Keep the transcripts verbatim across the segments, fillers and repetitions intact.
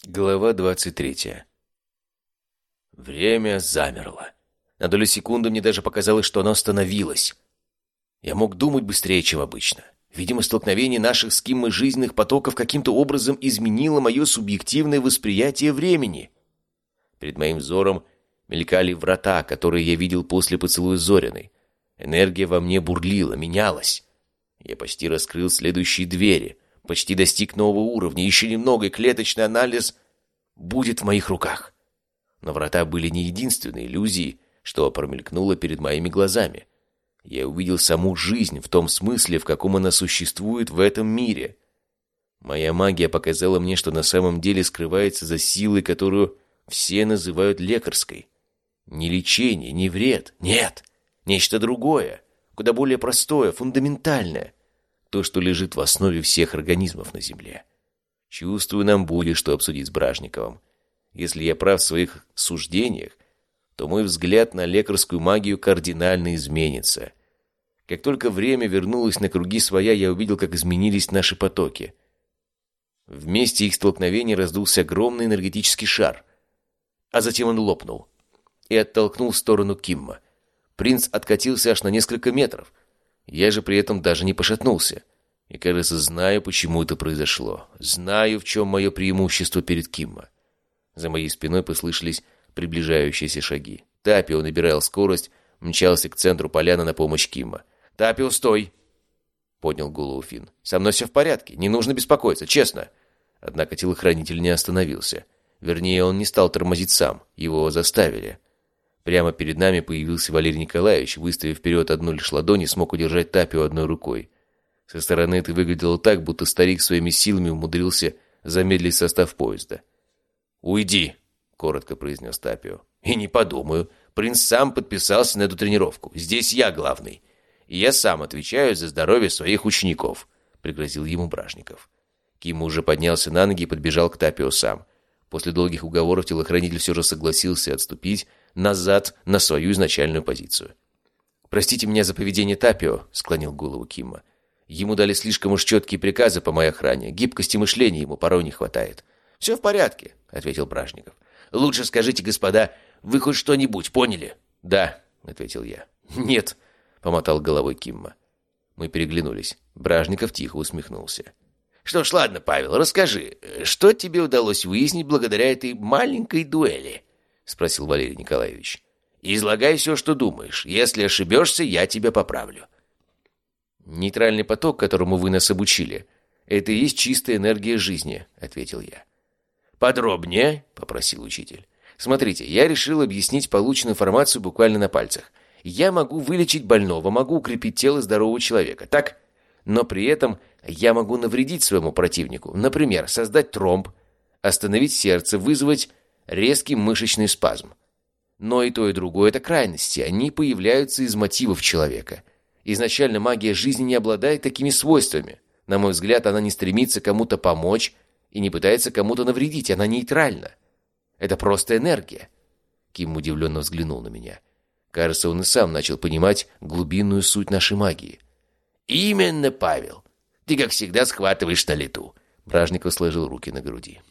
Глава двадцать третья. Время замерло. На долю секунды мне даже показалось, что оно остановилось. Я мог думать быстрее, чем обычно. Видимо, столкновение наших с Киммой жизненных потоков каким-то образом изменило мое субъективное восприятие времени. Перед моим взором мелькали врата, которые я видел после поцелуя Зориной. Энергия во мне бурлила, менялась. Я почти раскрыл следующие двери, почти достиг нового уровня. Еще немного, и клеточный анализ будет в моих руках. Но врата были не единственной иллюзией, что промелькнуло перед моими глазами. Я увидел саму жизнь в том смысле, в каком она существует в этом мире. Моя магия показала мне, что на самом деле скрывается за силой, которую все называют лекарской. Не лечение, не вред, нет, нечто другое, куда более простое, фундаментальное. То, что лежит в основе всех организмов на Земле. Чувствую, нам будет что обсудить с Бражниковым. Если я прав в своих суждениях, то мой взгляд на лекарскую магию кардинально изменится. Как только время вернулось на круги своя, я увидел, как изменились наши потоки. В месте их столкновения раздулся огромный энергетический шар, а затем он лопнул и оттолкнул в сторону Кимма. Принц откатился аж на несколько метров. Я же при этом даже не пошатнулся. И, кажется, знаю, почему это произошло. Знаю, в чем мое преимущество перед Киммо. За моей спиной послышались приближающиеся шаги. Тапио набирал скорость, мчался к центру поляны на помощь Киммо. «Тапио, стой!» — поднял голову Финн. «Со мной все в порядке, не нужно беспокоиться, честно!» Однако телохранитель не остановился. Вернее, он не стал тормозить сам, его заставили. Прямо перед нами появился Валерий Николаевич, выставив вперед одну лишь ладонь и смог удержать Тапио одной рукой. Со стороны это выглядело так, будто старик своими силами умудрился замедлить состав поезда. «Уйди!» — коротко произнес Тапио. «И не подумаю. Принц сам подписался на эту тренировку. Здесь я главный. И я сам отвечаю за здоровье своих учеников», — пригрозил ему Бражников. Кимма уже поднялся на ноги и подбежал к Тапио сам. После долгих уговоров телохранитель все же согласился отступить назад на свою изначальную позицию. «Простите меня за поведение Тапио», — склонил голову Кимма. «Ему дали слишком уж четкие приказы по моей охране. Гибкости мышления ему порой не хватает». «Все в порядке», — ответил Бражников. «Лучше скажите, господа, вы хоть что-нибудь поняли?» «Да», — ответил я. «Нет», — помотал головой Кимма. Мы переглянулись. Бражников тихо усмехнулся. «Что ж, ладно, Павел, расскажи, что тебе удалось выяснить благодаря этой маленькой дуэли?» — спросил Валерий Николаевич. «Излагай все, что думаешь. Если ошибешься, я тебя поправлю». «Нейтральный поток, которому вы нас обучили, это и есть чистая энергия жизни», — ответил я. «Подробнее?» — попросил учитель. «Смотрите, я решил объяснить полученную информацию буквально на пальцах. Я могу вылечить больного, могу укрепить тело здорового человека, так? Но при этом я могу навредить своему противнику. Например, создать тромб, остановить сердце, вызвать резкий мышечный спазм. Но и то, и другое — это крайности. Они появляются из мотивов человека. Изначально магия жизни не обладает такими свойствами. На мой взгляд, она не стремится кому-то помочь и не пытается кому-то навредить. Она нейтральна. Это просто энергия». Ким удивленно взглянул на меня. Кажется, он и сам начал понимать глубинную суть нашей магии. «Именно, Павел. Ты, как всегда, схватываешь на лету». Бражников сложил руки на груди.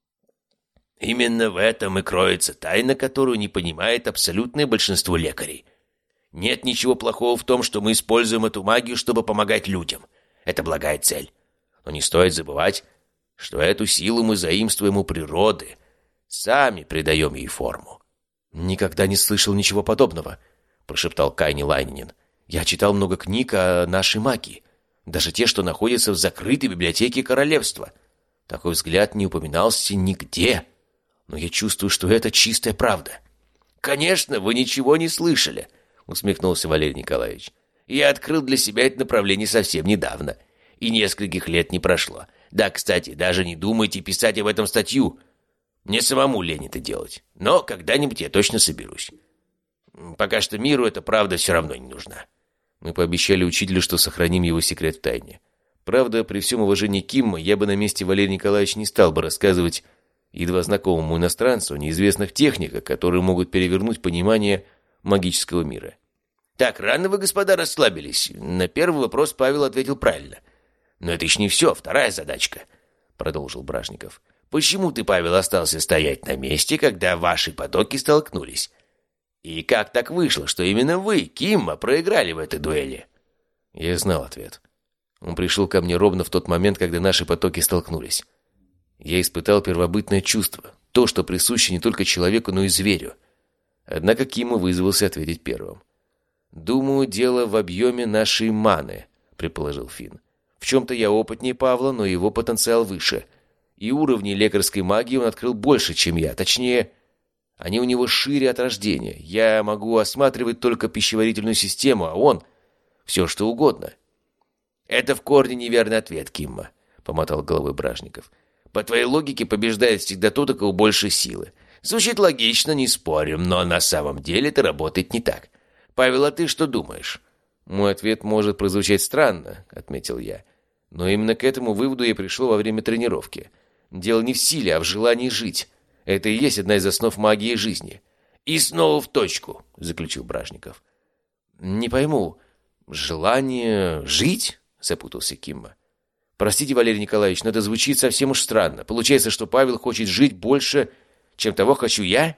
«Именно в этом и кроется тайна, которую не понимает абсолютное большинство лекарей. Нет ничего плохого в том, что мы используем эту магию, чтобы помогать людям. Это благая цель. Но не стоит забывать, что эту силу мы заимствуем у природы, сами придаем ей форму». «Никогда не слышал ничего подобного», — прошептал Кайни Лайнинен. «Я читал много книг о нашей магии, даже те, что находятся в закрытой библиотеке королевства. Такой взгляд не упоминался нигде, но я чувствую, что это чистая правда». «Конечно, вы ничего не слышали», — усмехнулся Валерий Николаевич. «Я открыл для себя это направление совсем недавно, и нескольких лет не прошло. Да, кстати, даже не думайте писать об этом статью. Мне самому лень это делать, но когда-нибудь я точно соберусь. Пока что миру эта правда все равно не нужна». Мы пообещали учителю, что сохраним его секрет в тайне. Правда, при всем уважении Кимма, я бы на месте Валерия Николаевича не стал бы рассказывать едва знакомому иностранцу о неизвестных техниках, которые могут перевернуть понимание магического мира. «Так, рано вы, господа, расслабились. На первый вопрос Павел ответил правильно. Но это еще не все, вторая задачка», — продолжил Бражников. Почему ты, Павел, остался стоять на месте, когда ваши потоки столкнулись? И как так вышло, что именно вы, Кимма, проиграли в этой дуэли?» Я знал ответ. Он пришел ко мне ровно в тот момент, когда наши потоки столкнулись. Я испытал первобытное чувство, то, что присуще не только человеку, но и зверю. Однако Кимма вызвался ответить первым. «Думаю, дело в объеме нашей маны», — предположил Финн. «В чем-то я опытнее Павла, но его потенциал выше. И уровней лекарской магии он открыл больше, чем я. Точнее, они у него шире от рождения. Я могу осматривать только пищеварительную систему, а он — все что угодно». «Это в корне неверный ответ, Кимма», — помотал головой Бражников. «По твоей логике побеждает всегда тот, у кого больше силы. Звучит логично, не спорим, но на самом деле это работает не так. Павел, а ты что думаешь?» «Мой ответ может прозвучать странно», — отметил я. «Но именно к этому выводу я пришел во время тренировки. Дело не в силе, а в желании жить. Это и есть одна из основ магии жизни». «И снова в точку», — заключил Бражников. «Не пойму, желание жить?» — запутался Кимма. «Простите, Валерий Николаевич, но это звучит совсем уж странно. Получается, что Павел хочет жить больше, чем того хочу я?»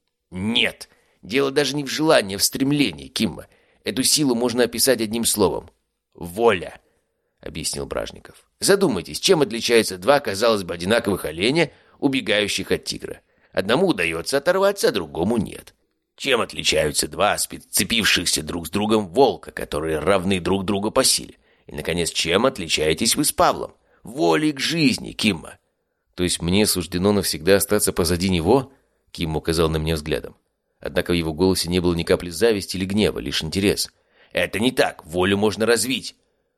«Нет, дело даже не в желании, а в стремлении, Кимма. Эту силу можно описать одним словом. Воля», — объяснил Бражников. «Задумайтесь, чем отличаются два, казалось бы, одинаковых оленя, убегающих от тигра? Одному удается оторваться, а другому нет. Чем отличаются два сцепившихся друг с другом волка, которые равны друг другу по силе? И, наконец, чем отличаетесь вы с Павлом? Волей к жизни, Кимма». «То есть мне суждено навсегда остаться позади него?» Ким указал на меня взглядом. Однако в его голосе не было ни капли зависти или гнева, лишь интерес. «Это не так. Волю можно развить.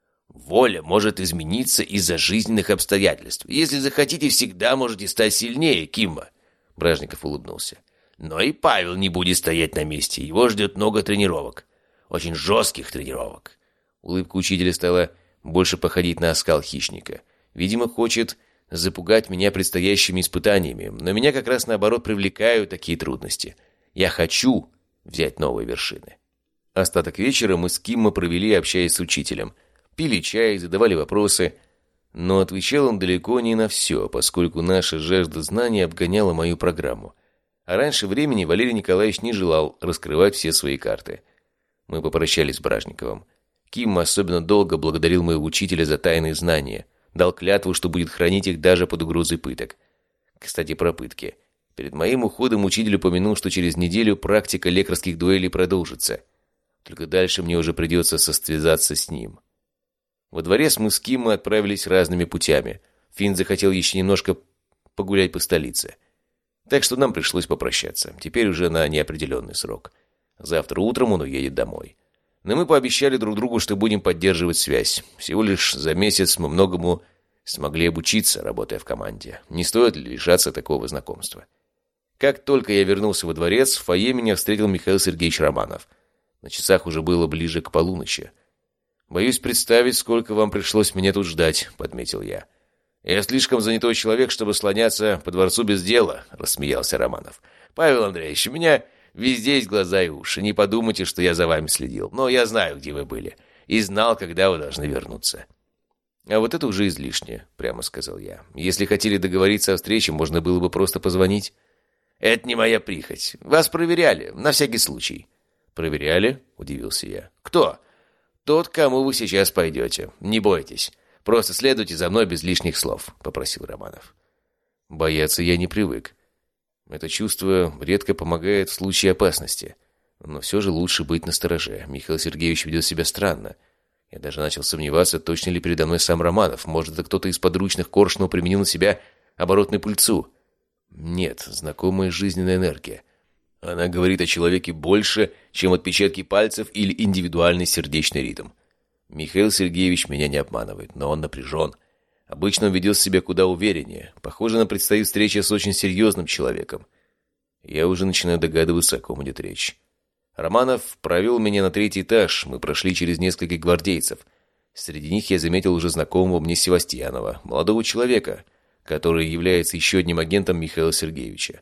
Воля может измениться из-за жизненных обстоятельств. Если захотите, всегда можете стать сильнее, Кимма». Бражников улыбнулся. «Но и Павел не будет стоять на месте. Его ждет много тренировок. Очень жестких тренировок». Улыбка учителя стала больше походить на оскал хищника. Видимо, хочет запугать меня предстоящими испытаниями, но меня как раз наоборот привлекают такие трудности. Я хочу взять новые вершины. Остаток вечера мы с Киммо провели, общаясь с учителем. Пили чай, задавали вопросы, но отвечал он далеко не на все, поскольку наша жажда знаний обгоняла мою программу. А раньше времени Валерий Николаевич не желал раскрывать все свои карты. Мы попрощались с Бражниковым. Киммо особенно долго благодарил моего учителя за тайные знания, дал клятву, что будет хранить их даже под угрозой пыток. Кстати, про пытки. Перед моим уходом учитель упомянул, что через неделю практика лекарских дуэлей продолжится. Только дальше мне уже придется состязаться с ним. Во дворец мы с Киммо отправились разными путями. Финн захотел еще немножко погулять по столице. Так что нам пришлось попрощаться. Теперь уже на неопределенный срок. Завтра утром он уедет домой. Но мы пообещали друг другу, что будем поддерживать связь. Всего лишь за месяц мы многому смогли обучиться, работая в команде. Не стоит ли лишаться такого знакомства? Как только я вернулся во дворец, в фойе меня встретил Михаил Сергеевич Романов. На часах уже было ближе к полуночи. «Боюсь представить, сколько вам пришлось меня тут ждать», — подметил я. «Я слишком занятой человек, чтобы слоняться по дворцу без дела», — рассмеялся Романов. «Павел Андреевич, у меня везде есть глаза и уши. Не подумайте, что я за вами следил. Но я знаю, где вы были. И знал, когда вы должны вернуться». «А вот это уже излишне», — прямо сказал я. «Если хотели договориться о встрече, можно было бы просто позвонить». «Это не моя прихоть. Вас проверяли, на всякий случай». «Проверяли?» — удивился я. «Кто?» «Тот, к кому вы сейчас пойдете. Не бойтесь. Просто следуйте за мной без лишних слов», — попросил Романов. «Бояться я не привык. Это чувство редко помогает в случае опасности. Но все же лучше быть настороже. Михаил Сергеевич ведет себя странно. Я даже начал сомневаться, точно ли передо мной сам Романов. Может, это кто-то из подручных Коршунова применил на себя оборотную пыльцу? Нет, знакомая жизненная энергия. Она говорит о человеке больше, чем отпечатки пальцев или индивидуальный сердечный ритм. Михаил Сергеевич меня не обманывает, но он напряжен. Обычно он ведет себя куда увереннее. Похоже, нам предстоит встреча с очень серьезным человеком. Я уже начинаю догадываться, о ком идет речь. Романов провел меня на третий этаж. Мы прошли через нескольких гвардейцев. Среди них я заметил уже знакомого мне Севастьянова, молодого человека, который является еще одним агентом Михаила Сергеевича.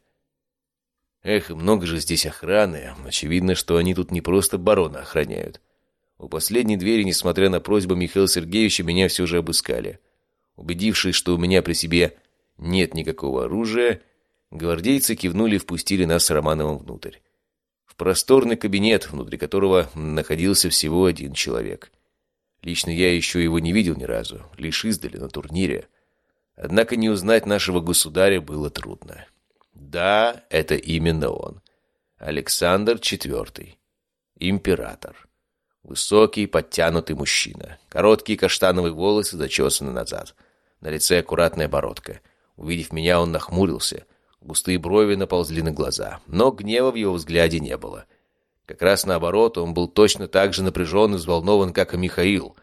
Эх, много же здесь охраны. Очевидно, что они тут не просто барона охраняют. У последней двери, несмотря на просьбу Михаила Сергеевича, меня все же обыскали. Убедившись, что у меня при себе нет никакого оружия, гвардейцы кивнули и впустили нас с Романовым внутрь. В просторный кабинет, внутри которого находился всего один человек. Лично я еще его не видел ни разу, лишь издали на турнире. Однако не узнать нашего государя было трудно. Да, это именно он. Александр четвёртый. Император. Высокий, подтянутый мужчина. Короткие каштановые волосы зачесаны назад. На лице аккуратная бородка. Увидев меня, он нахмурился. Густые брови наползли на глаза. Но гнева в его взгляде не было. Как раз наоборот, он был точно так же напряжен и взволнован, как и Михаил.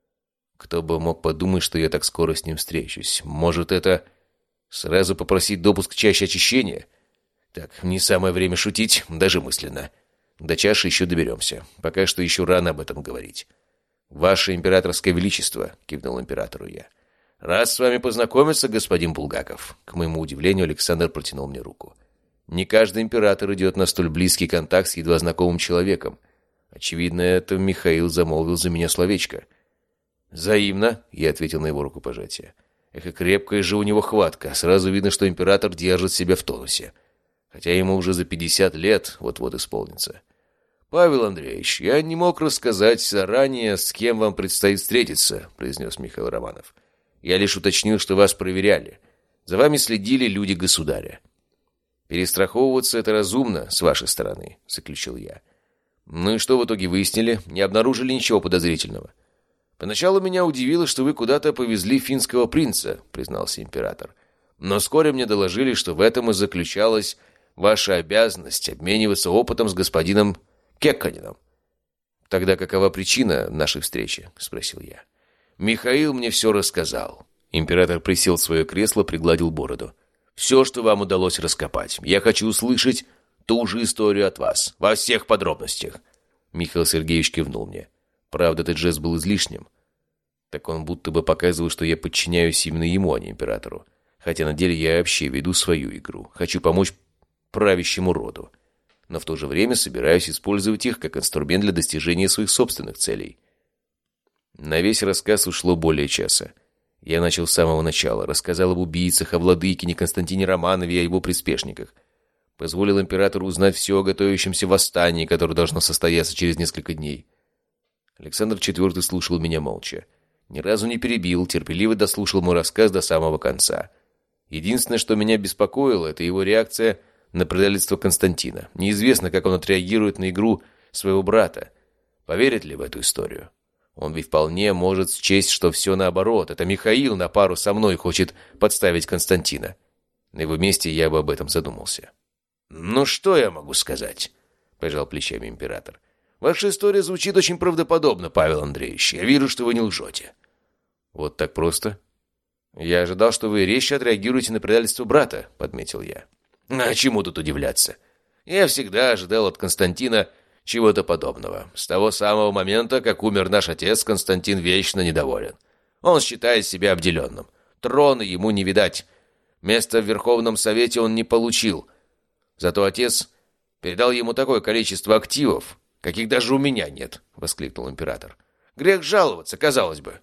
Кто бы мог подумать, что я так скоро с ним встречусь? Может, это сразу попросить допуск к чаще очищения? Так, не самое время шутить, даже мысленно. До чаши еще доберемся. Пока что еще рано об этом говорить. «Ваше императорское величество», — кивнул императору я. «Рад с вами познакомиться, господин Булгаков». К моему удивлению, Александр протянул мне руку. Не каждый император идет на столь близкий контакт с едва знакомым человеком. Очевидно, это Михаил замолвил за меня словечко. «Взаимно», — я ответил на его рукопожатие. Эх, и крепкая же у него хватка. Сразу видно, что император держит себя в тонусе. Хотя ему уже за пятьдесят лет вот-вот исполнится. «Павел Андреевич, я не мог рассказать заранее, с кем вам предстоит встретиться», — произнес Михаил Романов. «Я лишь уточнил, что вас проверяли. За вами следили люди государя». «Перестраховываться — это разумно с вашей стороны», — заключил я. «Ну и что в итоге выяснили? Не обнаружили ничего подозрительного?» «Поначалу меня удивило, что вы куда-то повезли финского принца», — признался император. «Но вскоре мне доложили, что в этом и заключалась ваша обязанность обмениваться опытом с господином Кекканином». «Тогда какова причина нашей встречи?» — спросил я. «Михаил мне все рассказал». Император присел в свое кресло, пригладил бороду. «Все, что вам удалось раскопать. Я хочу услышать ту же историю от вас, во всех подробностях». Михаил Сергеевич кивнул мне. Правда, этот жест был излишним. Так он будто бы показывал, что я подчиняюсь именно ему, а не императору. Хотя на деле я вообще веду свою игру. Хочу помочь правящему роду. Но в то же время собираюсь использовать их как инструмент для достижения своих собственных целей. На весь рассказ ушло более часа. Я начал с самого начала. Рассказал об убийцах, о владыкине Константине Романове и о его приспешниках. Позволил императору узнать все о готовящемся восстании, которое должно состояться через несколько дней. Александр четвёртый слушал меня молча. Ни разу не перебил, терпеливо дослушал мой рассказ до самого конца. Единственное, что меня беспокоило, это его реакция на предательство Константина. Неизвестно, как он отреагирует на игру своего брата. Поверит ли в эту историю? Он ведь вполне может счесть, что все наоборот. Это Михаил на пару со мной хочет подставить Константина. На его месте я бы об этом задумался. «Ну что я могу сказать?» — пожал плечами император. «Ваша история звучит очень правдоподобно, Павел Андреевич. Я вижу, что вы не лжете». «Вот так просто?» «Я ожидал, что вы резче отреагируете на предательство брата», — подметил я. «А чему тут удивляться? Я всегда ожидал от Константина чего-то подобного. С того самого момента, как умер наш отец, Константин вечно недоволен. Он считает себя обделенным. Трона ему не видать. Место в Верховном Совете он не получил. Зато отец передал ему такое количество активов, каких даже у меня нет», — воскликнул император. «Грех жаловаться, казалось бы.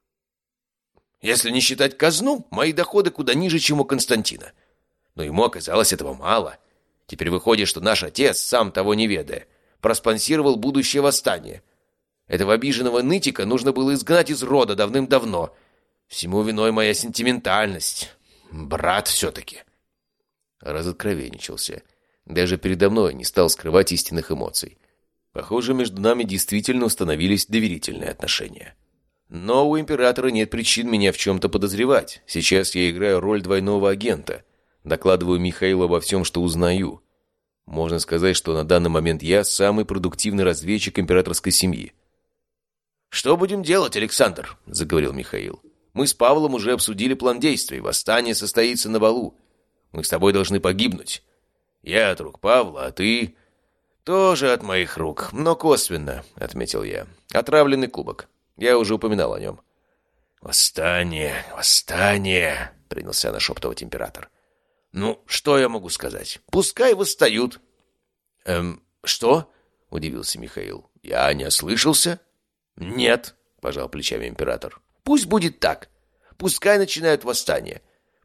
Если не считать казну, мои доходы куда ниже, чем у Константина. Но ему оказалось этого мало. Теперь выходит, что наш отец, сам того не ведая, проспонсировал будущее восстание. Этого обиженного нытика нужно было изгнать из рода давным-давно. Всему виной моя сентиментальность. Брат все-таки». Разоткровенничался. Даже передо мной не стал скрывать истинных эмоций. Похоже, между нами действительно установились доверительные отношения. Но у императора нет причин меня в чем-то подозревать. Сейчас я играю роль двойного агента. Докладываю Михаилу обо всем, что узнаю. Можно сказать, что на данный момент я самый продуктивный разведчик императорской семьи. «Что будем делать, Александр?» – заговорил Михаил. «Мы с Павлом уже обсудили план действий. Восстание состоится на балу. Мы с тобой должны погибнуть. Я от рук Павла, а ты...» «Тоже от моих рук, но косвенно», — отметил я. «Отравленный кубок. Я уже упоминал о нем». «Восстание, восстание», — принялся нашептывать император. «Ну, что я могу сказать? Пускай восстают». «Эм, что?» — удивился Михаил. «Я не ослышался?» «Нет», — пожал плечами император. «Пусть будет так. Пускай начинают восстание.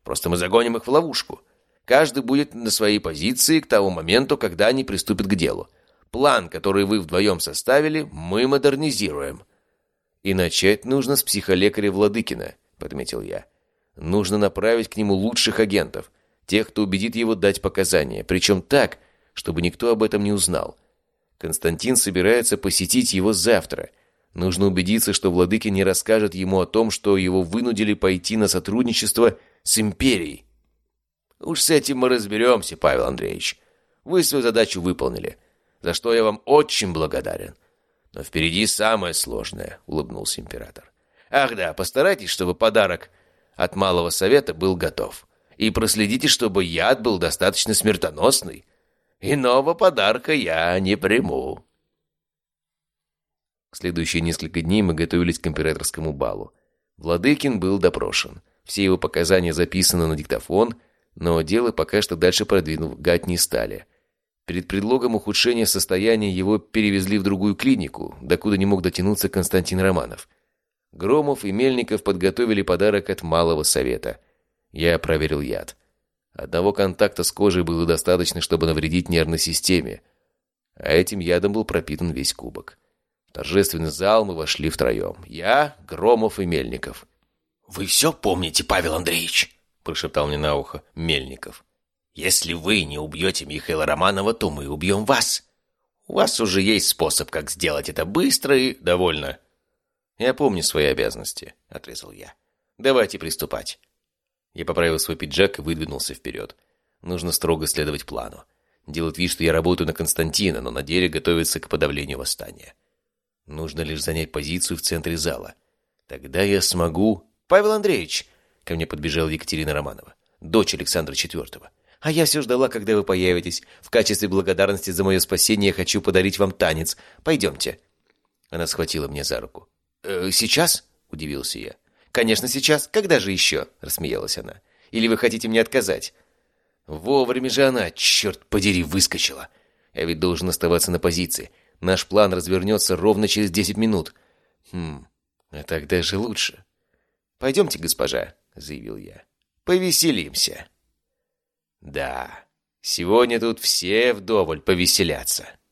Просто мы загоним их в ловушку. Каждый будет на своей позиции к тому моменту, когда они приступят к делу. План, который вы вдвоем составили, мы модернизируем. И начать нужно с психолекаря Владыкина, подметил я. Нужно направить к нему лучших агентов, тех, кто убедит его дать показания, причем так, чтобы никто об этом не узнал. Константин собирается посетить его завтра. Нужно убедиться, что Владыкин не расскажет ему о том, что его вынудили пойти на сотрудничество с империей. Уж с этим мы разберемся, Павел Андреевич. Вы свою задачу выполнили, за что я вам очень благодарен. Но впереди самое сложное, улыбнулся император. Ах да, постарайтесь, чтобы подарок от Малого Совета был готов. И проследите, чтобы яд был достаточно смертоносный. Иного подарка я не приму. Следующие несколько дней мы готовились к императорскому балу. Владыкин был допрошен. Все его показания записаны на диктофон, но дело пока что дальше продвинуть не стали. Перед предлогом ухудшения состояния его перевезли в другую клинику, докуда не мог дотянуться Константин Романов. Громов и Мельников подготовили подарок от Малого Совета. Я проверил яд. Одного контакта с кожей было достаточно, чтобы навредить нервной системе, а этим ядом был пропитан весь кубок. В торжественный зал мы вошли втроем. Я, Громов и Мельников. «Вы все помните, Павел Андреевич?» – прошептал мне на ухо Мельников. «Если вы не убьете Михаила Романова, то мы убьем вас. У вас уже есть способ, как сделать это быстро и довольно». «Я помню свои обязанности», – отрезал я. «Давайте приступать». Я поправил свой пиджак и выдвинулся вперед. Нужно строго следовать плану. Делать вид, что я работаю на Константина, но на деле готовиться к подавлению восстания. Нужно лишь занять позицию в центре зала. Тогда я смогу... «Павел Андреевич!» — ко мне подбежала Екатерина Романова, дочь Александра четвёртого. «А я все ждала, когда вы появитесь. В качестве благодарности за мое спасение я хочу подарить вам танец. Пойдемте». Она схватила меня за руку. «Э, «Сейчас?» — удивился я. «Конечно, сейчас. Когда же еще?» — рассмеялась она. «Или вы хотите мне отказать?» Вовремя же она, черт подери, выскочила. Я ведь должен оставаться на позиции. Наш план развернется ровно через десять минут. Хм, а тогда же лучше. «Пойдемте, госпожа», — заявил я. «Повеселимся». Да, сегодня тут все вдоволь повеселятся.